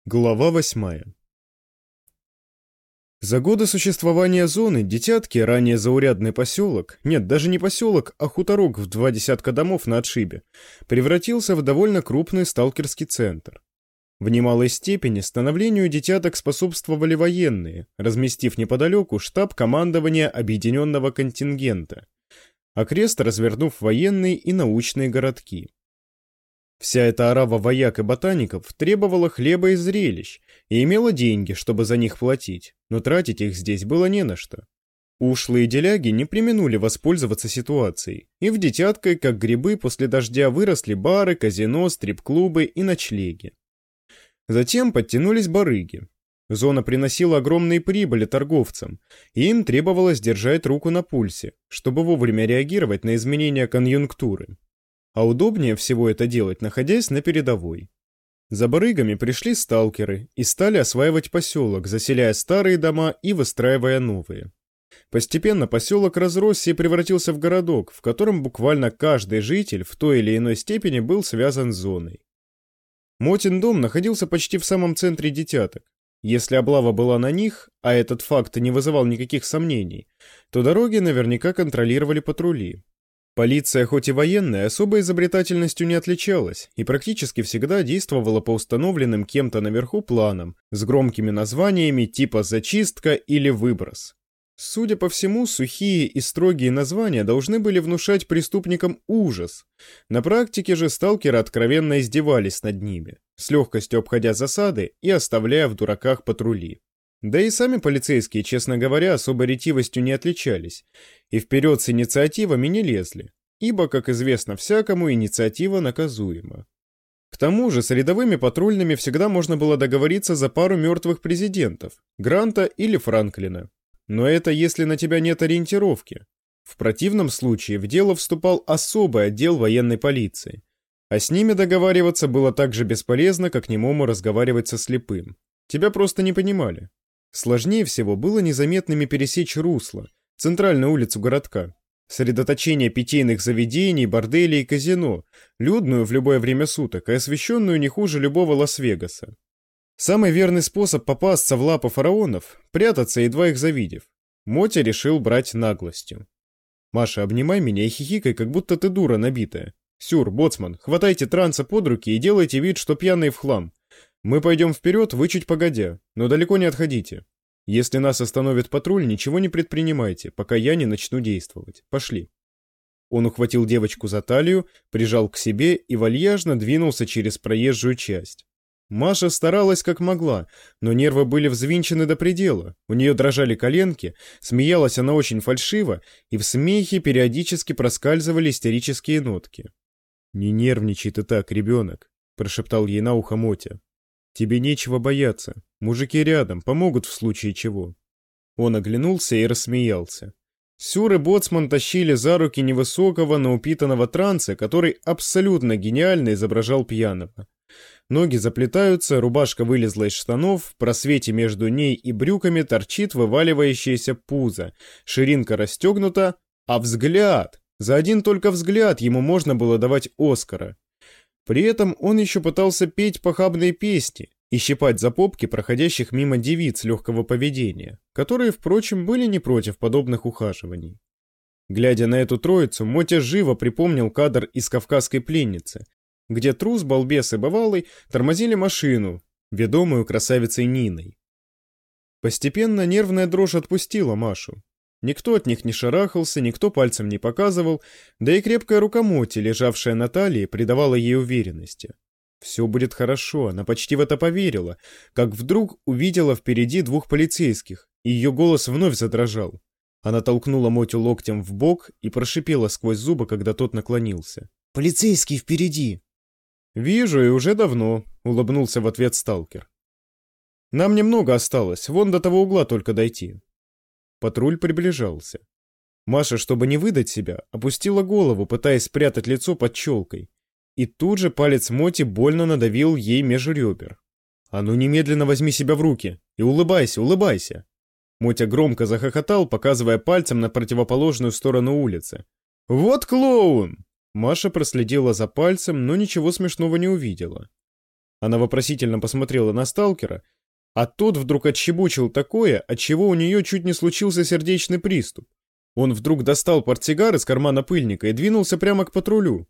Глава 8. За годы существования зоны Детятки, ранее заурядный поселок, нет, даже не поселок, а хуторок в 20 домов на отшибе, превратился в довольно крупный сталкерский центр. В немалой степени становлению Детяток способствовали военные, разместив неподалеку штаб командования объединенного контингента, окрест развернув военные и научные городки. Вся эта орава вояк и ботаников требовала хлеба и зрелищ и имела деньги, чтобы за них платить, но тратить их здесь было не на что. Ушлые деляги не преминули воспользоваться ситуацией, и в Детяткой, как грибы, после дождя выросли бары, казино, стрип-клубы и ночлеги. Затем подтянулись барыги. Зона приносила огромные прибыли торговцам, и им требовалось держать руку на пульсе, чтобы вовремя реагировать на изменения конъюнктуры. А удобнее всего это делать, находясь на передовой. За барыгами пришли сталкеры и стали осваивать поселок, заселяя старые дома и выстраивая новые. Постепенно поселок разросся и превратился в городок, в котором буквально каждый житель в той или иной степени был связан с зоной. Мотин дом находился почти в самом центре Детяток. Если облава была на них, а этот факт не вызывал никаких сомнений, то дороги наверняка контролировали патрули. Полиция, хоть и военная, особой изобретательностью не отличалась и практически всегда действовала по установленным кем-то наверху планам с громкими названиями типа «зачистка» или «выброс». Судя по всему, сухие и строгие названия должны были внушать преступникам ужас. На практике же сталкеры откровенно издевались над ними, с легкостью обходя засады и оставляя в дураках патрули. Да и сами полицейские, честно говоря, особой ретивостью не отличались, и вперед с инициативами не лезли, ибо, как известно всякому, инициатива наказуема. К тому же с рядовыми патрульными всегда можно было договориться за пару мертвых президентов, Гранта или Франклина. Но это если на тебя нет ориентировки. В противном случае в дело вступал особый отдел военной полиции, а с ними договариваться было так же бесполезно, как немому разговаривать со слепым. Тебя просто не понимали. Сложнее всего было незаметными пересечь русло, центральную улицу городка, средоточение питейных заведений, борделей и казино, людную в любое время суток и освещенную не хуже любого Лас-Вегаса. Самый верный способ попасться в лапы фараонов — прятаться, едва их завидев. Мотя решил брать наглостью. «Маша, обнимай меня и хихикай, как будто ты дура набитая. Сюр, боцман, хватайте транса под руки и делайте вид, что пьяные в хлам. Мы пойдем вперед, вы чуть погодя, но далеко не отходите. Если нас остановит патруль, ничего не предпринимайте, пока я не начну действовать. Пошли». Он ухватил девочку за талию, прижал к себе и вальяжно двинулся через проезжую часть. Маша старалась как могла, но нервы были взвинчены до предела, у нее дрожали коленки, смеялась она очень фальшиво, и в смехе периодически проскальзывали истерические нотки. «Не нервничай ты так, ребенок», — прошептал ей на ухо Мотя. «Тебе нечего бояться. Мужики рядом, помогут в случае чего». Он оглянулся и рассмеялся. Сюр и боцман тащили за руки невысокого, но упитанного транса, который абсолютно гениально изображал пьяного. Ноги заплетаются, рубашка вылезла из штанов, в просвете между ней и брюками торчит вываливающееся пузо, ширинка расстегнута, а взгляд, за один только взгляд ему можно было давать Оскара. При этом он еще пытался петь похабные песни и щипать за попки проходящих мимо девиц легкого поведения, которые, впрочем, были не против подобных ухаживаний. Глядя на эту троицу, Мотя живо припомнил кадр из «Кавказской пленницы», где трус, балбес и бывалый тормозили машину, ведомую красавицей Ниной. Постепенно нервная дрожь отпустила Машу. Никто от них не шарахался, никто пальцем не показывал, да и крепкая рука Моти, лежавшая на талии, придавала ей уверенности. Все будет хорошо, она почти в это поверила, как вдруг увидела впереди двух полицейских, и ее голос вновь задрожал. Она толкнула Мотю локтем в бок и прошипела сквозь зубы, когда тот наклонился. «Полицейский впереди!» «Вижу, и уже давно», — улыбнулся в ответ сталкер. «Нам немного осталось, вон до того угла только дойти». Патруль приближался. Маша, чтобы не выдать себя, опустила голову, пытаясь спрятать лицо под челкой. И тут же палец Моти больно надавил ей меж ребер. «А ну немедленно возьми себя в руки и улыбайся, улыбайся!» Мотя громко захохотал, показывая пальцем на противоположную сторону улицы. «Вот клоун!» Маша проследила за пальцем, но ничего смешного не увидела. Она вопросительно посмотрела на сталкера, а тот вдруг отчебучил такое, отчего у нее чуть не случился сердечный приступ. Он вдруг достал портсигар из кармана пыльника и двинулся прямо к патрулю.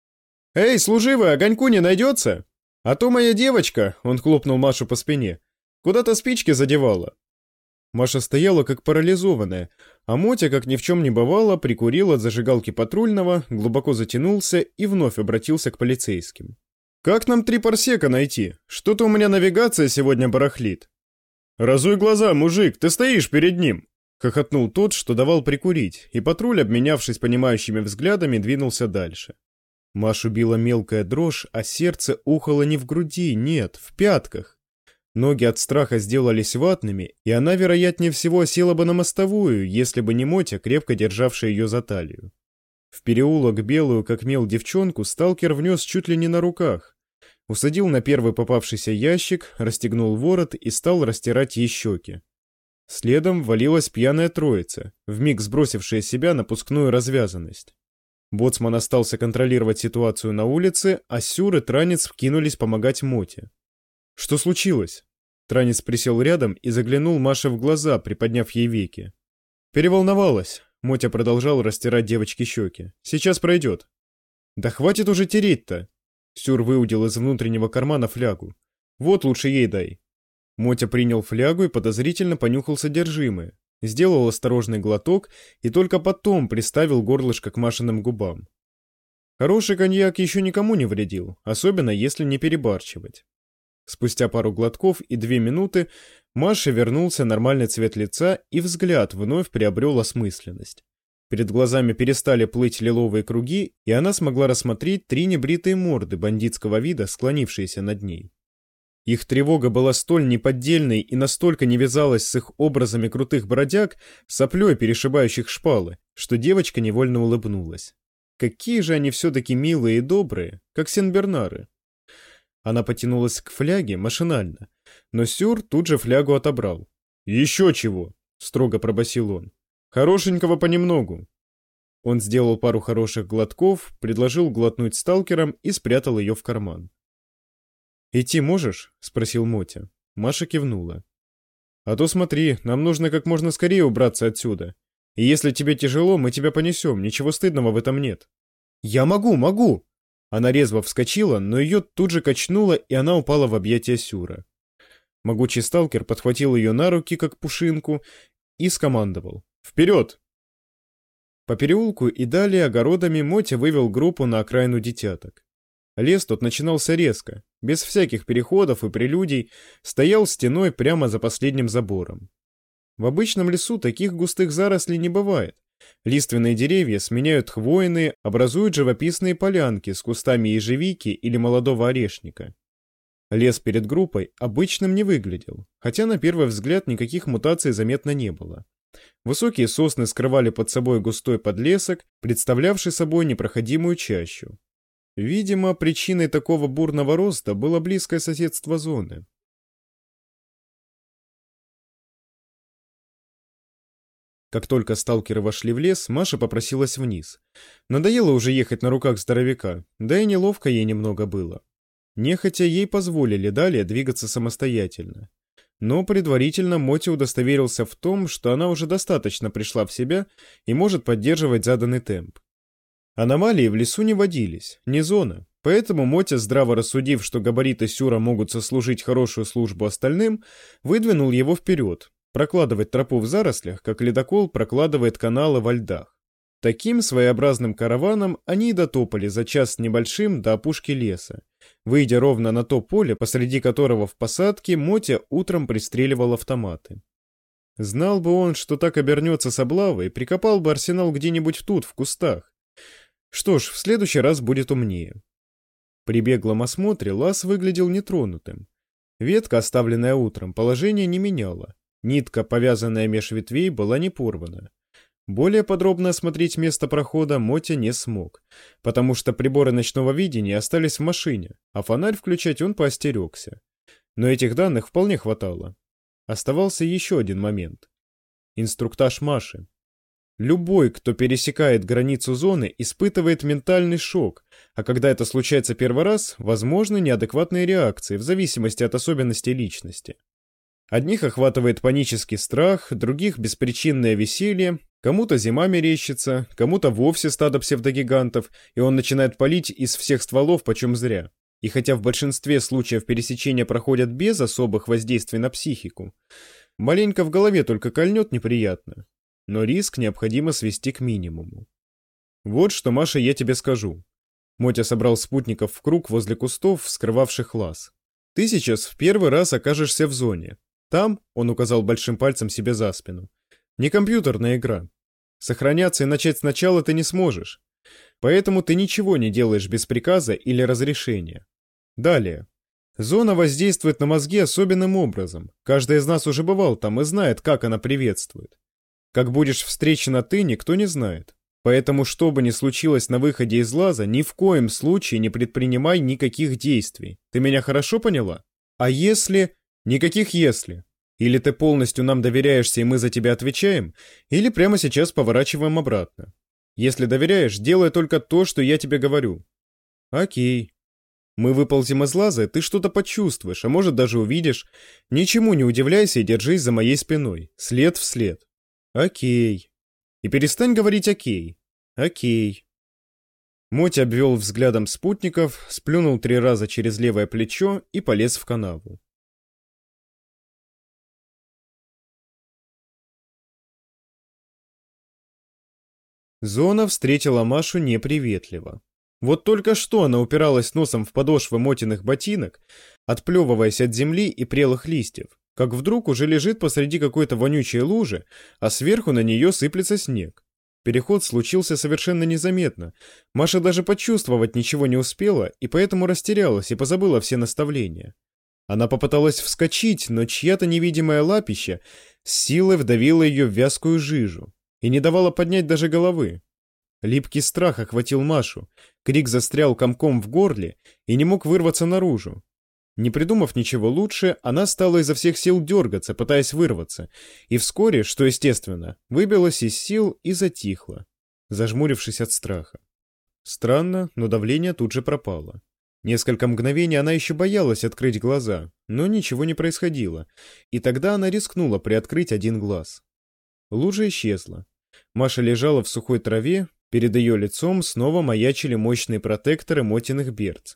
«Эй, служивый, огоньку не найдется? А то моя девочка», — он хлопнул Машу по спине, — «куда-то спички задевала». Маша стояла как парализованная, а Мотя, как ни в чем не бывало, прикурил от зажигалки патрульного, глубоко затянулся и вновь обратился к полицейским. «Как нам 3 парсека найти? Что-то у меня навигация сегодня барахлит». «Разуй глаза, мужик, ты стоишь перед ним!» — хохотнул тот, что давал прикурить, и патруль, обменявшись понимающими взглядами, двинулся дальше. Машу била мелкая дрожь, а сердце ухало не в груди, нет, в пятках. Ноги от страха сделались ватными, и она, вероятнее всего, села бы на мостовую, если бы не Мотя, крепко державшая ее за талию. В переулок белую, как мел, девчонку сталкер внес чуть ли не на руках. Усадил на первый попавшийся ящик, расстегнул ворот и стал растирать ей щеки. Следом валилась пьяная троица, вмиг сбросившая с себя напускную развязанность. Боцман остался контролировать ситуацию на улице, а Сюр и Транец вкинулись помогать Моте. «Что случилось?» Транец присел рядом и заглянул Маше в глаза, приподняв ей веки. «Переволновалась», — Мотя продолжал растирать девочке щеки. «Сейчас пройдет». «Да хватит уже тереть-то!» Сюр выудил из внутреннего кармана флягу. «Вот лучше ей дай». Мотя принял флягу и подозрительно понюхал содержимое. Сделал осторожный глоток и только потом приставил горлышко к Машиным губам. Хороший коньяк еще никому не вредил, особенно если не перебарщивать. Спустя пару глотков и 2 минуты Маше вернулся нормальный цвет лица, и взгляд вновь приобрел осмысленность. Перед глазами перестали плыть лиловые круги, и она смогла рассмотреть 3 небритые морды бандитского вида, склонившиеся над ней. Их тревога была столь неподдельной и настолько не вязалась с их образами крутых бродяг, соплей перешибающих шпалы, что девочка невольно улыбнулась. Какие же они все-таки милые и добрые, как сенбернары. Она потянулась к фляге машинально, но Сюр тут же флягу отобрал. «Еще чего!» — строго пробасил он. «Хорошенького понемногу». Он сделал пару хороших глотков, предложил глотнуть сталкерам и спрятал ее в карман. «Идти можешь?» — спросил Мотя. Маша кивнула. «А то смотри, нам нужно как можно скорее убраться отсюда. И если тебе тяжело, мы тебя понесем, ничего стыдного в этом нет». «Я могу!» Она резво вскочила, но ее тут же качнуло, и она упала в объятия Сюра. Могучий сталкер подхватил ее на руки, как пушинку, и скомандовал: «Вперед!». По переулку и далее огородами Мотя вывел группу на окраину детяток. Лес тут начинался резко, без всяких переходов и прелюдий, стоял стеной прямо за последним забором. В обычном лесу таких густых зарослей не бывает. Лиственные деревья сменяют хвойные, образуют живописные полянки с кустами ежевики или молодого орешника. Лес перед группой обычным не выглядел, хотя на первый взгляд никаких мутаций заметно не было. Высокие сосны скрывали под собой густой подлесок, представлявший собой непроходимую чащу. Видимо, причиной такого бурного роста было близкое соседство зоны. Как только сталкеры вошли в лес, Маша попросилась вниз. Надоело уже ехать на руках здоровяка, да и неловко ей немного было. Нехотя ей позволили далее двигаться самостоятельно. Но предварительно Мотя удостоверился в том, что она уже достаточно пришла в себя и может поддерживать заданный темп. Аномалии в лесу не водились, не зона, поэтому Мотя, здраво рассудив, что габариты Сюра могут сослужить хорошую службу остальным, выдвинул его вперед, прокладывать тропу в зарослях, как ледокол прокладывает каналы во льдах. Таким своеобразным караваном они и дотопали за час с небольшим до опушки леса, выйдя ровно на то поле, посреди которого в посадке Мотя утром пристреливал автоматы. Знал бы он, что так обернется с облавой, прикопал бы арсенал где-нибудь тут, в кустах. Что ж, в следующий раз будет умнее. При беглом осмотре лаз выглядел нетронутым. Ветка, оставленная утром, положение не меняла. Нитка, повязанная меж ветвей, была не порвана. Более подробно осмотреть место прохода Мотя не смог, потому что приборы ночного видения остались в машине, а фонарь включать он поостерегся. Но этих данных вполне хватало. Оставался еще один момент. Инструктаж Маши. Любой, кто пересекает границу зоны, испытывает ментальный шок, а когда это случается первый раз, возможны неадекватные реакции в зависимости от особенностей личности. Одних охватывает панический страх, других беспричинное веселье, кому-то зима мерещится, кому-то вовсе стадо псевдогигантов, и он начинает палить из всех стволов почем зря. И хотя в большинстве случаев пересечения проходят без особых воздействий на психику, маленько в голове только кольнет неприятно, но риск необходимо свести к минимуму. Вот что, Маша, я тебе скажу. Мотя собрал спутников в круг возле кустов, скрывавших лаз. Ты сейчас в первый раз окажешься в зоне. Там, он указал большим пальцем себе за спину, не компьютерная игра. Сохраняться и начать сначала ты не сможешь. Поэтому ты ничего не делаешь без приказа или разрешения. Далее. Зона воздействует на мозги особенным образом. Каждый из нас уже бывал там и знает, как она приветствует. Как будешь встречена ты, никто не знает. Поэтому, что бы ни случилось на выходе из лаза, ни в коем случае не предпринимай никаких действий. Ты меня хорошо поняла? А если... Никаких «если». Или ты полностью нам доверяешься, и мы за тебя отвечаем, или прямо сейчас поворачиваем обратно. Если доверяешь, делай только то, что я тебе говорю. Окей. Мы выползем из лаза, ты что-то почувствуешь, а может даже увидишь. Ничему не удивляйся и держись за моей спиной. След в след. Окей. И перестань говорить «окей». Окей. Мотя обвел взглядом спутников, сплюнул 3 раза через левое плечо и полез в канаву. Зона встретила Машу неприветливо. Вот только что она упиралась носом в подошвы Мотиных ботинок, отплевываясь от земли и прелых листьев, как вдруг уже лежит посреди какой-то вонючей лужи, а сверху на нее сыплется снег. Переход случился совершенно незаметно. Маша даже почувствовать ничего не успела и поэтому растерялась и позабыла все наставления. Она попыталась вскочить, но чья-то невидимая лапища с силой вдавила ее в вязкую жижу и не давала поднять даже головы. Липкий страх охватил Машу, крик застрял комком в горле и не мог вырваться наружу. Не придумав ничего лучше, она стала изо всех сил дергаться, пытаясь вырваться, и вскоре, что естественно, выбилась из сил и затихла, зажмурившись от страха. Странно, но давление тут же пропало. Несколько мгновений она еще боялась открыть глаза, но ничего не происходило, и тогда она рискнула приоткрыть один глаз. Лужа исчезла. Маша лежала в сухой траве, перед ее лицом снова маячили мощные протекторы Мотиных берц.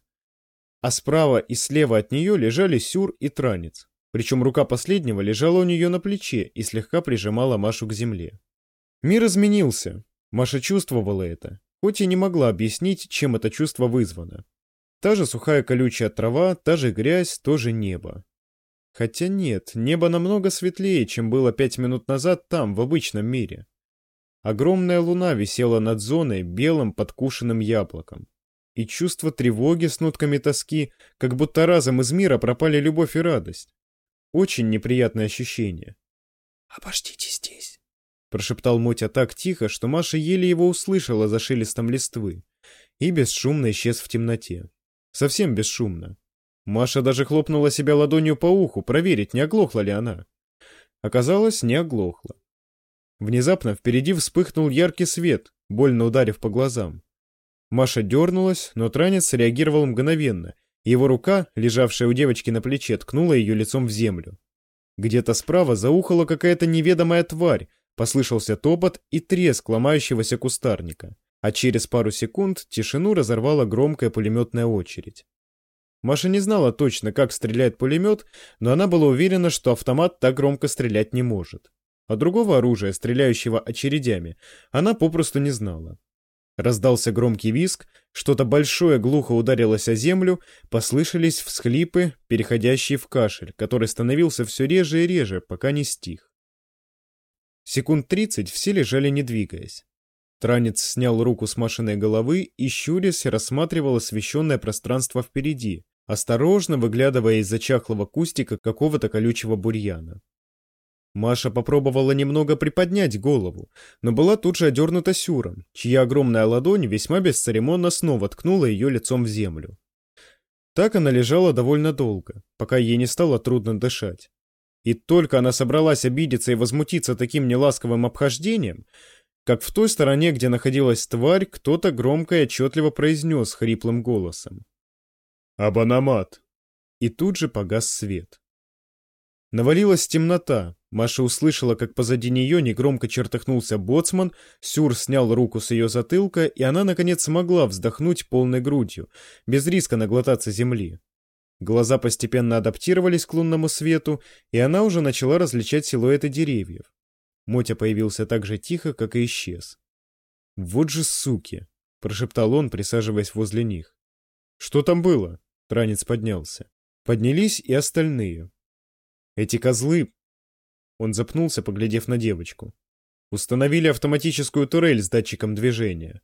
А справа и слева от нее лежали Сюр и Транец, причем рука последнего лежала у нее на плече и слегка прижимала Машу к земле. Мир изменился. Маша чувствовала это, хоть и не могла объяснить, чем это чувство вызвано. Та же сухая колючая трава, та же грязь, то же небо. Хотя нет, небо намного светлее, чем было 5 минут назад там, в обычном мире. Огромная луна висела над зоной белым подкушенным яблоком. И чувство тревоги с нотками тоски, как будто разом из мира пропали любовь и радость. Очень неприятное ощущение. «Обождите здесь», — прошептал Мотя так тихо, что Маша еле его услышала за шелестом листвы, и бесшумно исчез в темноте. Совсем бесшумно. Маша даже хлопнула себя ладонью по уху, проверить, не оглохла ли она. Оказалось, не оглохла. Внезапно впереди вспыхнул яркий свет, больно ударив по глазам. Маша дернулась, но Транец среагировал мгновенно, и его рука, лежавшая у девочки на плече, ткнула ее лицом в землю. Где-то справа заухала какая-то неведомая тварь, послышался топот и треск ломающегося кустарника, а через пару секунд тишину разорвала громкая пулеметная очередь. Маша не знала точно, как стреляет пулемет, но она была уверена, что автомат так громко стрелять не может. А другого оружия, стреляющего очередями, она попросту не знала. Раздался громкий визг, что-то большое глухо ударилось о землю, послышались всхлипы, переходящие в кашель, который становился все реже и реже, пока не стих. Секунд 30 все лежали не двигаясь. Транец снял руку с Машиной головы и, щурясь, рассматривал освещенное пространство впереди, осторожно выглядывая из-за чахлого кустика какого-то колючего бурьяна. Маша попробовала немного приподнять голову, но была тут же одернута Сюром, чья огромная ладонь весьма бесцеремонно снова ткнула ее лицом в землю. Так она лежала довольно долго, пока ей не стало трудно дышать. И только она собралась обидеться и возмутиться таким неласковым обхождением, как в той стороне, где находилась тварь, кто-то громко и отчетливо произнес хриплым голосом: «Абанамат!» И тут же погас свет. Навалилась темнота. Маша услышала, как позади нее негромко чертыхнулся боцман, Сюр снял руку с ее затылка, и она, наконец, смогла вздохнуть полной грудью, без риска наглотаться земли. Глаза постепенно адаптировались к лунному свету, и она уже начала различать силуэты деревьев. Мотя появился так же тихо, как и исчез. «Вот же суки!» — прошептал он, присаживаясь возле них. «Что там было?» — Транец поднялся. Поднялись и остальные. «Эти козлы...» Он запнулся, поглядев на девочку. «Установили автоматическую турель с датчиком движения».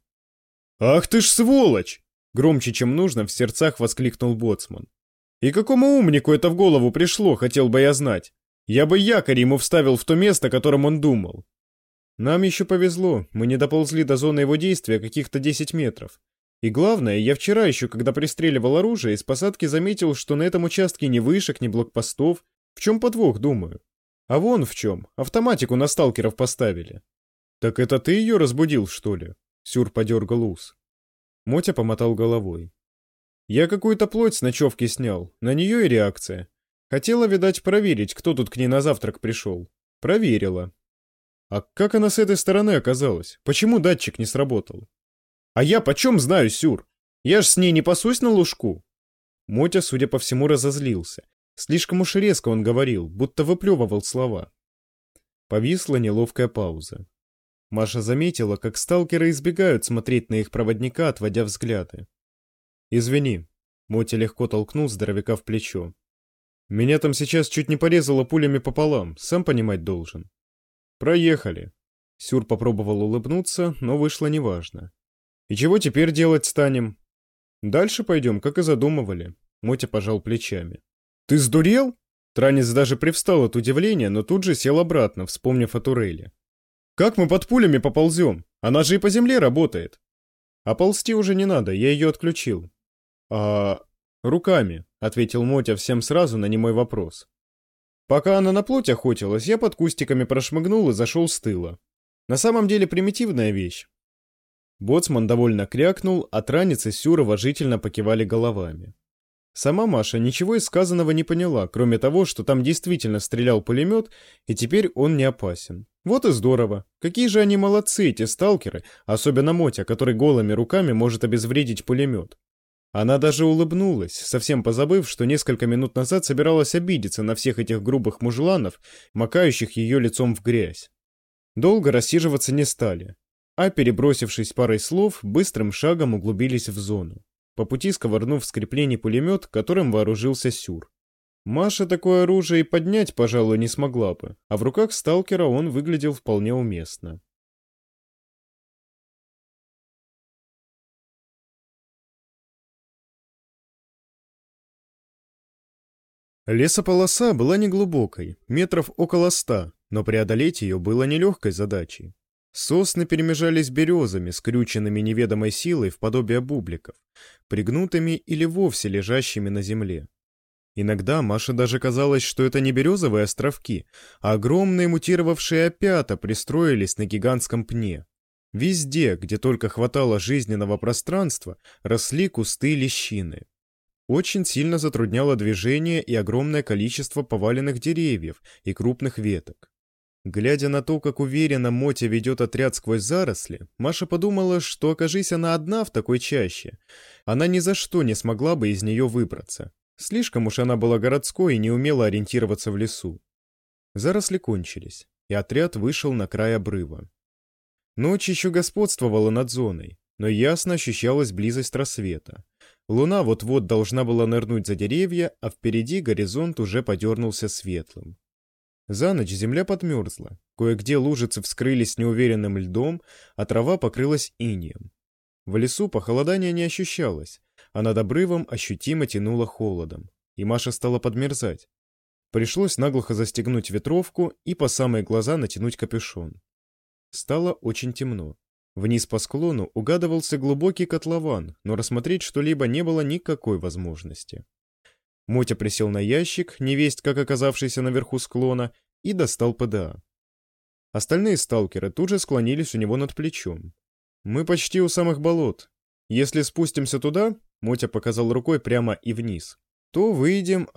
«Ах ты ж сволочь!» — громче, чем нужно, в сердцах воскликнул боцман. «И какому умнику это в голову пришло, хотел бы я знать? Я бы якорь ему вставил в то место, которым он думал». «Нам еще повезло, мы не доползли до зоны его действия каких-то 10 метров. И главное, я вчера еще, когда пристреливал оружие, из посадки заметил, что на этом участке ни вышек, ни блокпостов. В чем подвох, думаю? А вон в чем. Автоматику на сталкеров поставили». «Так это ты ее разбудил, что ли?» Сюр подергал ус. Мотя помотал головой. «Я какую-то плоть с ночевки снял, на нее и реакция. Хотела, видать, проверить, кто тут к ней на завтрак пришел. Проверила. А как она с этой стороны оказалась? Почему датчик не сработал?» «А я почем знаю, Сюр? Я ж с ней не пасусь на лужку». Мотя, судя по всему, разозлился. Слишком уж резко он говорил, будто выплевывал слова. Повисла неловкая пауза. Маша заметила, как сталкеры избегают смотреть на их проводника, отводя взгляды. «Извини», — Мотя легко толкнул здоровяка в плечо. «Меня там сейчас чуть не порезало пулями пополам, сам понимать должен». «Проехали». Сюр попробовал улыбнуться, но вышло неважно. «И чего теперь делать станем?» «Дальше пойдем, как и задумывали», — Мотя пожал плечами. «Ты сдурел?» Транец даже привстал от удивления, но тут же сел обратно, вспомнив о турели. «Как мы под пулями поползем? Она же и по земле работает». «А ползти уже не надо, я ее отключил». «А... руками», — ответил Мотя всем сразу на немой вопрос. «Пока она на плоть охотилась, я под кустиками прошмыгнул и зашел с тыла. На самом деле примитивная вещь». Боцман довольно крякнул, а Транец и Сюр уважительно покивали головами. Сама Маша ничего из сказанного не поняла, кроме того, что там действительно стрелял пулемет, и теперь он не опасен. Вот и здорово. Какие же они молодцы, эти сталкеры, особенно Мотя, который голыми руками может обезвредить пулемет. Она даже улыбнулась, совсем позабыв, что несколько минут назад собиралась обидеться на всех этих грубых мужланов, макающих ее лицом в грязь. Долго рассиживаться не стали, а, перебросившись парой слов, быстрым шагом углубились в зону, по пути сковырнув с креплений пулемет, которым вооружился Сюр. Маша такое оружие и поднять, пожалуй, не смогла бы, а в руках сталкера он выглядел вполне уместно. Лесополоса была неглубокой, метров около 100, но преодолеть ее было нелегкой задачей. Сосны перемежались березами, скрюченными неведомой силой в подобие бубликов, пригнутыми или вовсе лежащими на земле. Иногда Маше даже казалось, что это не березовые островки, а огромные мутировавшие опята пристроились на гигантском пне. Везде, где только хватало жизненного пространства, росли кусты лещины. Очень сильно затрудняло движение и огромное количество поваленных деревьев и крупных веток. Глядя на то, как уверенно Мотя ведет отряд сквозь заросли, Маша подумала, что, окажись она одна в такой чаще, она ни за что не смогла бы из нее выбраться. Слишком уж она была городской и не умела ориентироваться в лесу. Заросли кончились, и отряд вышел на край обрыва. Ночь еще господствовала над зоной, но ясно ощущалась близость рассвета. Луна вот-вот должна была нырнуть за деревья, а впереди горизонт уже подернулся светлым. За ночь земля подмерзла, кое-где лужицы вскрылись неуверенным льдом, а трава покрылась инеем. В лесу похолодания не ощущалось, а над обрывом ощутимо тянуло холодом, и Маша стала подмерзать. Пришлось наглухо застегнуть ветровку и по самые глаза натянуть капюшон. Стало очень темно. Вниз по склону угадывался глубокий котлован, но рассмотреть что-либо не было никакой возможности. Мотя присел на ящик, невесть как оказавшийся наверху склона, и достал ПДА. Остальные сталкеры тут же склонились у него над плечом. «Мы почти у самых болот. Если спустимся туда, — Мотя показал рукой прямо и вниз, — то выйдем,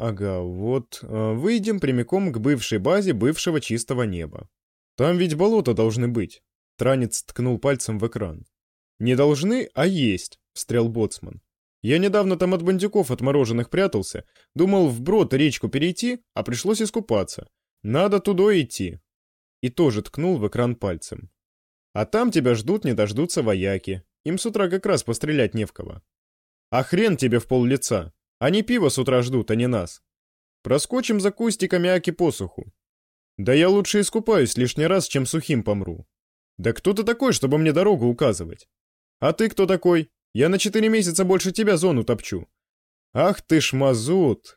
выйдем прямиком к бывшей базе бывшего чистого неба. Там ведь болота должны быть». Транец ткнул пальцем в экран. «Не должны, а есть», — встрял боцман. «Я недавно там от бандюков отмороженных прятался, думал вброд речку перейти, а пришлось искупаться. Надо туда идти». И тоже ткнул в экран пальцем. «А там тебя ждут, не дождутся вояки. Им с утра как раз пострелять не в кого». «А хрен тебе в пол-лица! Они пиво с утра ждут, а не нас. Проскочим за кустиками аки посуху. Да я лучше искупаюсь лишний раз, чем сухим помру. Да кто ты такой, чтобы мне дорогу указывать? А ты кто такой? Я на 4 месяца больше тебя зону топчу. Ах ты ж мазут!»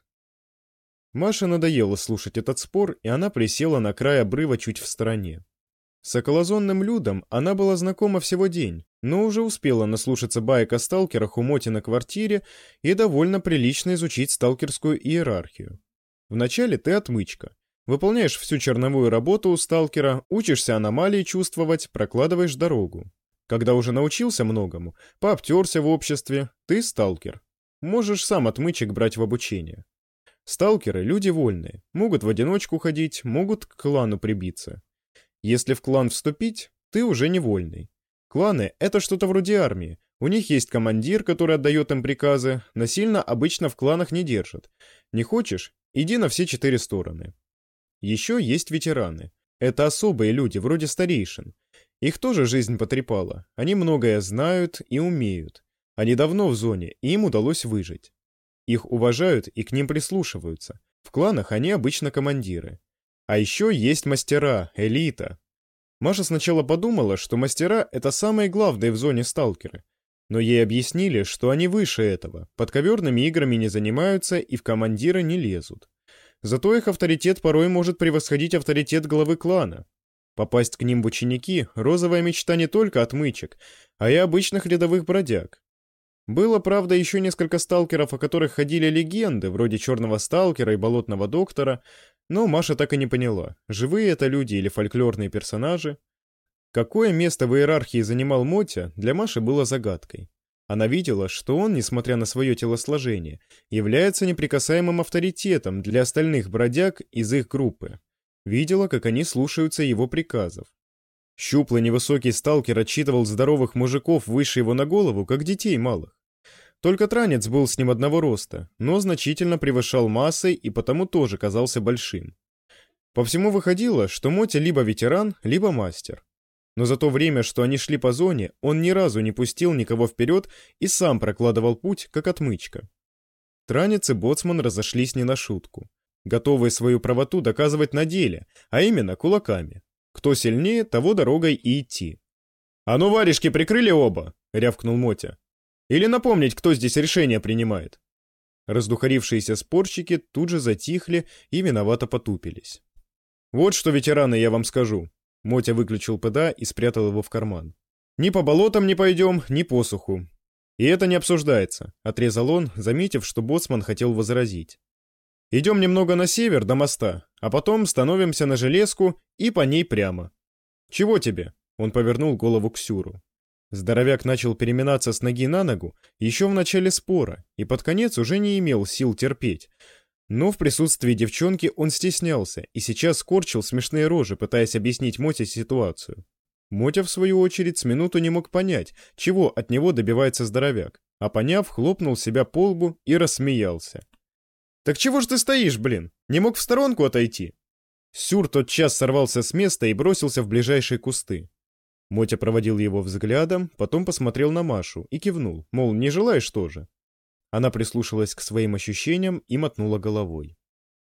Маше надоело слушать этот спор, и она присела на край обрыва чуть в стороне. С околозонным Людом она была знакома всего день, но уже успела наслушаться баек о сталкерах у Моти на квартире и довольно прилично изучить сталкерскую иерархию. Вначале ты отмычка. Выполняешь всю черновую работу у сталкера, учишься аномалии чувствовать, прокладываешь дорогу. Когда уже научился многому, пообтерся в обществе, ты сталкер. Можешь сам отмычек брать в обучение. Сталкеры — люди вольные, могут в одиночку ходить, могут к клану прибиться. Если в клан вступить, ты уже не вольный. Кланы — это что-то вроде армии, у них есть командир, который отдает им приказы, насильно обычно в кланах не держат. Не хочешь — иди на все 4 стороны. Еще есть ветераны. Это особые люди, вроде старейшин. Их тоже жизнь потрепала, они многое знают и умеют. Они давно в зоне, и им удалось выжить. Их уважают и к ним прислушиваются. В кланах они обычно командиры. А еще есть мастера, элита. Маша сначала подумала, что мастера — это самые главные в зоне сталкеры. Но ей объяснили, что они выше этого, подковерными играми не занимаются и в командиры не лезут. Зато их авторитет порой может превосходить авторитет главы клана. Попасть к ним в ученики — розовая мечта не только отмычек, а и обычных рядовых бродяг. Было, правда, еще несколько сталкеров, о которых ходили легенды, вроде Черного Сталкера и Болотного Доктора, но Маша так и не поняла, живые это люди или фольклорные персонажи. Какое место в иерархии занимал Мотя, для Маши было загадкой. Она видела, что он, несмотря на свое телосложение, является неприкасаемым авторитетом для остальных бродяг из их группы. Видела, как они слушаются его приказов. Щуплый невысокий сталкер отчитывал здоровых мужиков выше его на голову, как детей малых. Только Транец был с ним одного роста, но значительно превышал массой и потому тоже казался большим. По всему выходило, что Мотя либо ветеран, либо мастер. Но за то время, что они шли по зоне, он ни разу не пустил никого вперед и сам прокладывал путь, как отмычка. Транец и боцман разошлись не на шутку, готовые свою правоту доказывать на деле, а именно кулаками. Кто сильнее, того дорогой и идти. «А ну, варежки прикрыли оба!» — рявкнул Мотя. «Или напомнить, кто здесь решение принимает?» Раздухарившиеся спорщики тут же затихли и виновато потупились. «Вот что, ветераны, я вам скажу». Мотя выключил ПДА и спрятал его в карман. «Ни по болотам не пойдем, ни по суху. И это не обсуждается», — отрезал он, заметив, что боцман хотел возразить. «Идем немного на север до моста, а потом становимся на железку и по ней прямо». «Чего тебе?» — он повернул голову к Сюру. Здоровяк начал переминаться с ноги на ногу еще в начале спора и под конец уже не имел сил терпеть. Но в присутствии девчонки он стеснялся и сейчас скорчил смешные рожи, пытаясь объяснить Моте ситуацию. Мотя, в свою очередь, с минуту не мог понять, чего от него добивается здоровяк, а поняв, хлопнул себя по лбу и рассмеялся. «Так чего ж ты стоишь, блин? Не мог в сторонку отойти?» Сюр тотчас сорвался с места и бросился в ближайшие кусты. Мотя проводил его взглядом, потом посмотрел на Машу и кивнул, мол, не желаешь тоже? Она прислушалась к своим ощущениям и мотнула головой.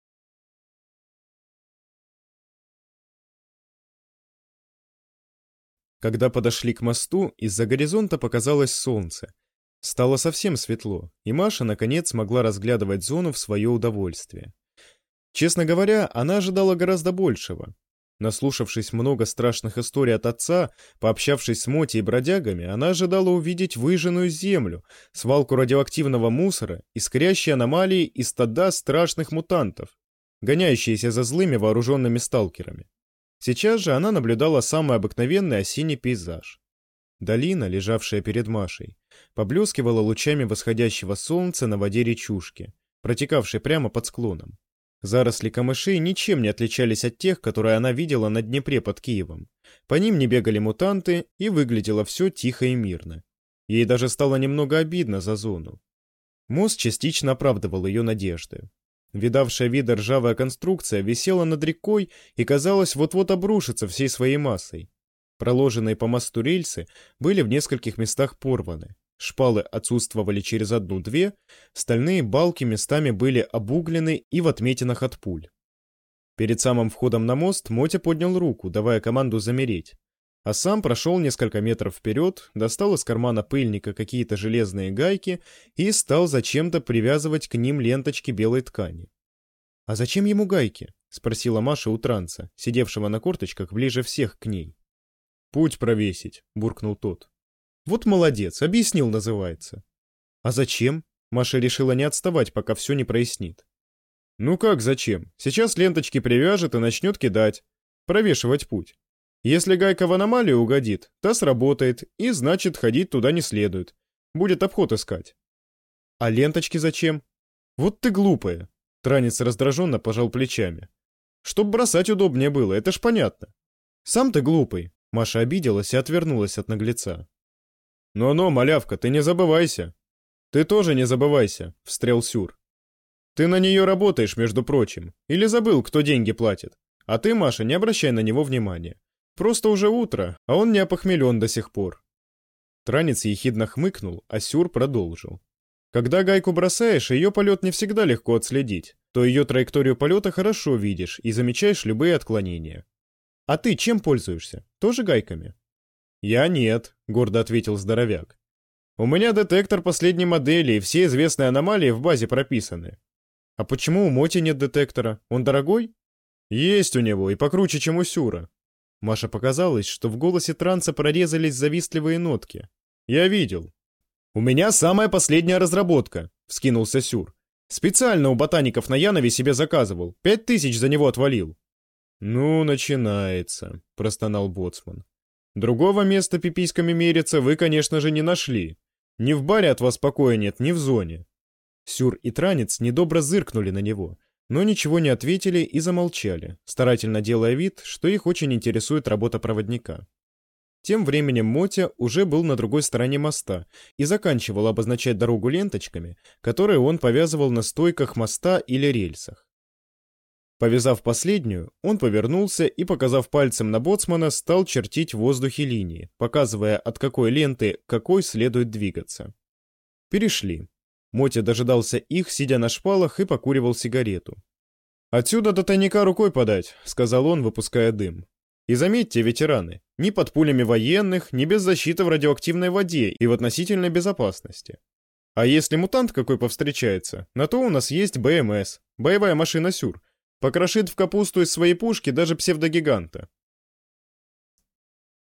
Когда подошли к мосту, из-за горизонта показалось солнце. Стало совсем светло, и Маша, наконец, смогла разглядывать зону в свое удовольствие. Честно говоря, она ожидала гораздо большего. Наслушавшись много страшных историй от отца, пообщавшись с Моти и бродягами, она ожидала увидеть выжженную землю, свалку радиоактивного мусора, искрящие аномалии и стада страшных мутантов, гоняющиеся за злыми вооруженными сталкерами. Сейчас же она наблюдала самый обыкновенный осенний пейзаж. Долина, лежавшая перед Машей, поблескивала лучами восходящего солнца на воде речушки, протекавшей прямо под склоном. Заросли камышей ничем не отличались от тех, которые она видела на Днепре под Киевом. По ним не бегали мутанты, и выглядело все тихо и мирно. Ей даже стало немного обидно за зону. Мост частично оправдывал ее надежды. Видавшая вида ржавая конструкция висела над рекой и, казалось, вот-вот обрушится всей своей массой. Проложенные по мосту рельсы были в нескольких местах порваны. Шпалы отсутствовали через одну-две, стальные балки местами были обуглены и в отметинах от пуль. Перед самым входом на мост Мотя поднял руку, давая команду замереть. А сам прошел несколько метров вперед, достал из кармана пыльника какие-то железные гайки и стал зачем-то привязывать к ним ленточки белой ткани. «А зачем ему гайки?» — спросила Маша у транса, сидевшего на корточках ближе всех к ней. «Путь провесить», — буркнул тот. «Вот молодец, объяснил, называется». «А зачем?» — Маша решила не отставать, пока все не прояснит. «Ну как зачем? Сейчас ленточки привяжет и начнет кидать. Провешивать путь. Если гайка в аномалию угодит, та сработает, и значит ходить туда не следует. Будет обход искать». «А ленточки зачем?» «Вот ты глупая», — транец раздраженно пожал плечами. «Чтоб бросать удобнее было, это ж понятно». «Сам ты глупый», — Маша обиделась и отвернулась от наглеца. «Но-но, малявка, ты не забывайся». «Ты тоже не забывайся», — встрял Сюр. «Ты на нее работаешь, между прочим. Или забыл, кто деньги платит? А ты, Маша, не обращай на него внимания. Просто уже утро, а он не опохмелен до сих пор». Транец ехидно хмыкнул, а Сюр продолжил. «Когда гайку бросаешь, ее полет не всегда легко отследить, то ее траекторию полета хорошо видишь и замечаешь любые отклонения. А ты чем пользуешься? Тоже гайками?» «Я нет», — гордо ответил здоровяк. «У меня детектор последней модели, и все известные аномалии в базе прописаны». «А почему у Моти нет детектора? Он дорогой?» «Есть у него, и покруче, чем у Сюра». Маше показалось, что в голосе транса прорезались завистливые нотки. «Я видел». «У меня самая последняя разработка», — вскинулся Сюр. «Специально у ботаников на Янове себе заказывал. 5000 за него отвалил». «Ну, начинается», — простонал боцман. «Другого места пиписьками мериться вы, конечно же, не нашли. Ни в баре от вас покоя нет, ни в зоне». Сюр и транец недобро зыркнули на него, но ничего не ответили и замолчали, старательно делая вид, что их очень интересует работа проводника. Тем временем Мотя уже был на другой стороне моста и заканчивал обозначать дорогу ленточками, которые он повязывал на стойках моста или рельсах. Повязав последнюю, он повернулся и, показав пальцем на боцмана, стал чертить в воздухе линии, показывая, от какой ленты к какой следует двигаться. Перешли. Мотя дожидался их, сидя на шпалах, и покуривал сигарету. «Отсюда до тайника рукой подать», — сказал он, выпуская дым. «И заметьте, ветераны, ни под пулями военных, ни без защиты в радиоактивной воде и в относительной безопасности. А если мутант какой повстречается, на то у нас есть БМС, боевая машина Сюр, покрошит в капусту из своей пушки даже псевдогиганта.